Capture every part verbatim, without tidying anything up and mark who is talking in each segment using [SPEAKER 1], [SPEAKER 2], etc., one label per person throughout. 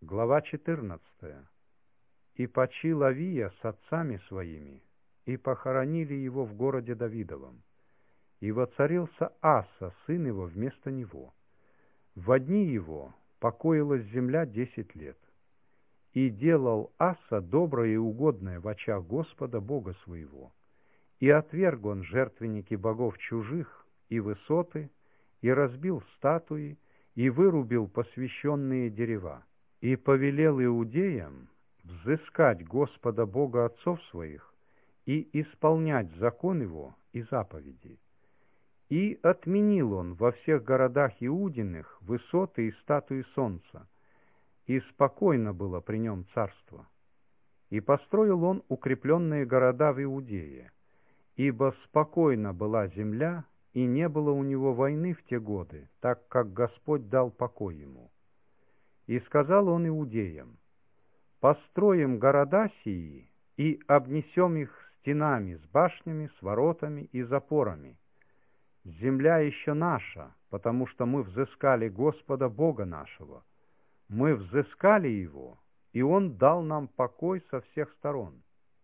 [SPEAKER 1] Глава четырнадцатая. «И почил Авия с отцами своими, и похоронили его в городе Давидовом. И воцарился Аса, сын его, вместо него. Во дни его покоилась земля десять лет. И делал Аса доброе и угодное в очах Господа Бога своего. И отверг он жертвенники богов чужих и высоты, и разбил статуи, и вырубил посвященные дерева. И повелел иудеям взыскать Господа Бога отцов своих и исполнять закон его и заповеди. И отменил он во всех городах Иудиных высоты и статуи солнца, и спокойно было при нем царство. И построил он укрепленные города в Иудее, ибо спокойна была земля, и не было у него войны в те годы, так как Господь дал покой ему. И сказал он иудеям: построим города сии и обнесем их стенами с башнями, с воротами и запорами. Земля еще наша, потому что мы взыскали Господа Бога нашего. Мы взыскали Его, и Он дал нам покой со всех сторон.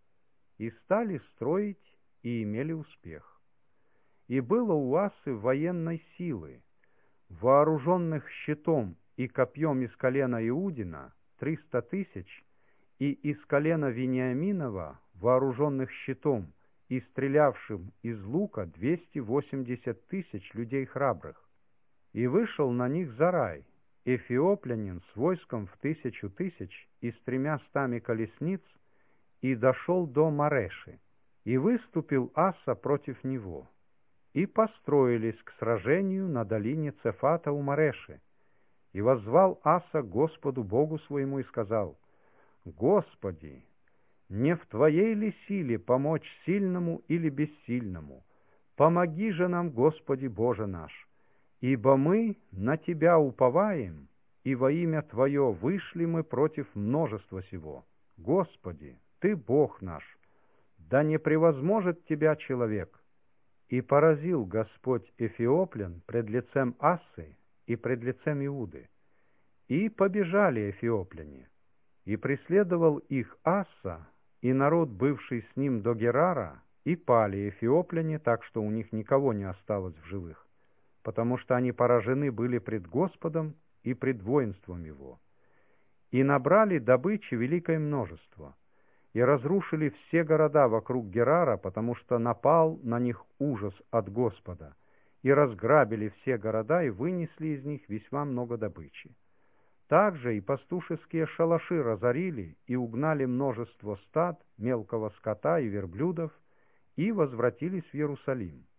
[SPEAKER 1] И стали строить, и имели успех. И было у Асы военной силы, вооруженных щитом и копьем из колена Иудина триста тысяч, и из колена Вениаминова, вооруженных щитом и стрелявшим из лука, двести восемьдесят тысяч людей храбрых. И вышел на них Зарай, эфиоплянин, с войском в тысячу тысяч и с тремя стами колесниц, и дошел до Мареши. И выступил Аса против него, и построились к сражению на долине Цефата у Мареши. И воззвал Аса к Господу Богу своему и сказал: «Господи, не в Твоей ли силе помочь сильному или бессильному? Помоги же нам, Господи Боже наш, ибо мы на Тебя уповаем, и во имя Твое вышли мы против множества сего. Господи, Ты Бог наш, да не превозможет Тебя человек». И поразил Господь эфиоплян пред лицем Асы и пред лицем Иуды. И побежали эфиопляне, и преследовал их Аса, и народ, бывший с ним до Герара, и пали эфиопляне, так что у них никого не осталось в живых, потому что они поражены были пред Господом и пред воинством его. И набрали добычи великое множество, и разрушили все города вокруг Герара, потому что напал на них ужас от Господа, и разграбили все города, и вынесли из них весьма много добычи. Также и пастушеские шалаши разорили, и угнали множество стад, мелкого скота и верблюдов, и возвратились в Иерусалим.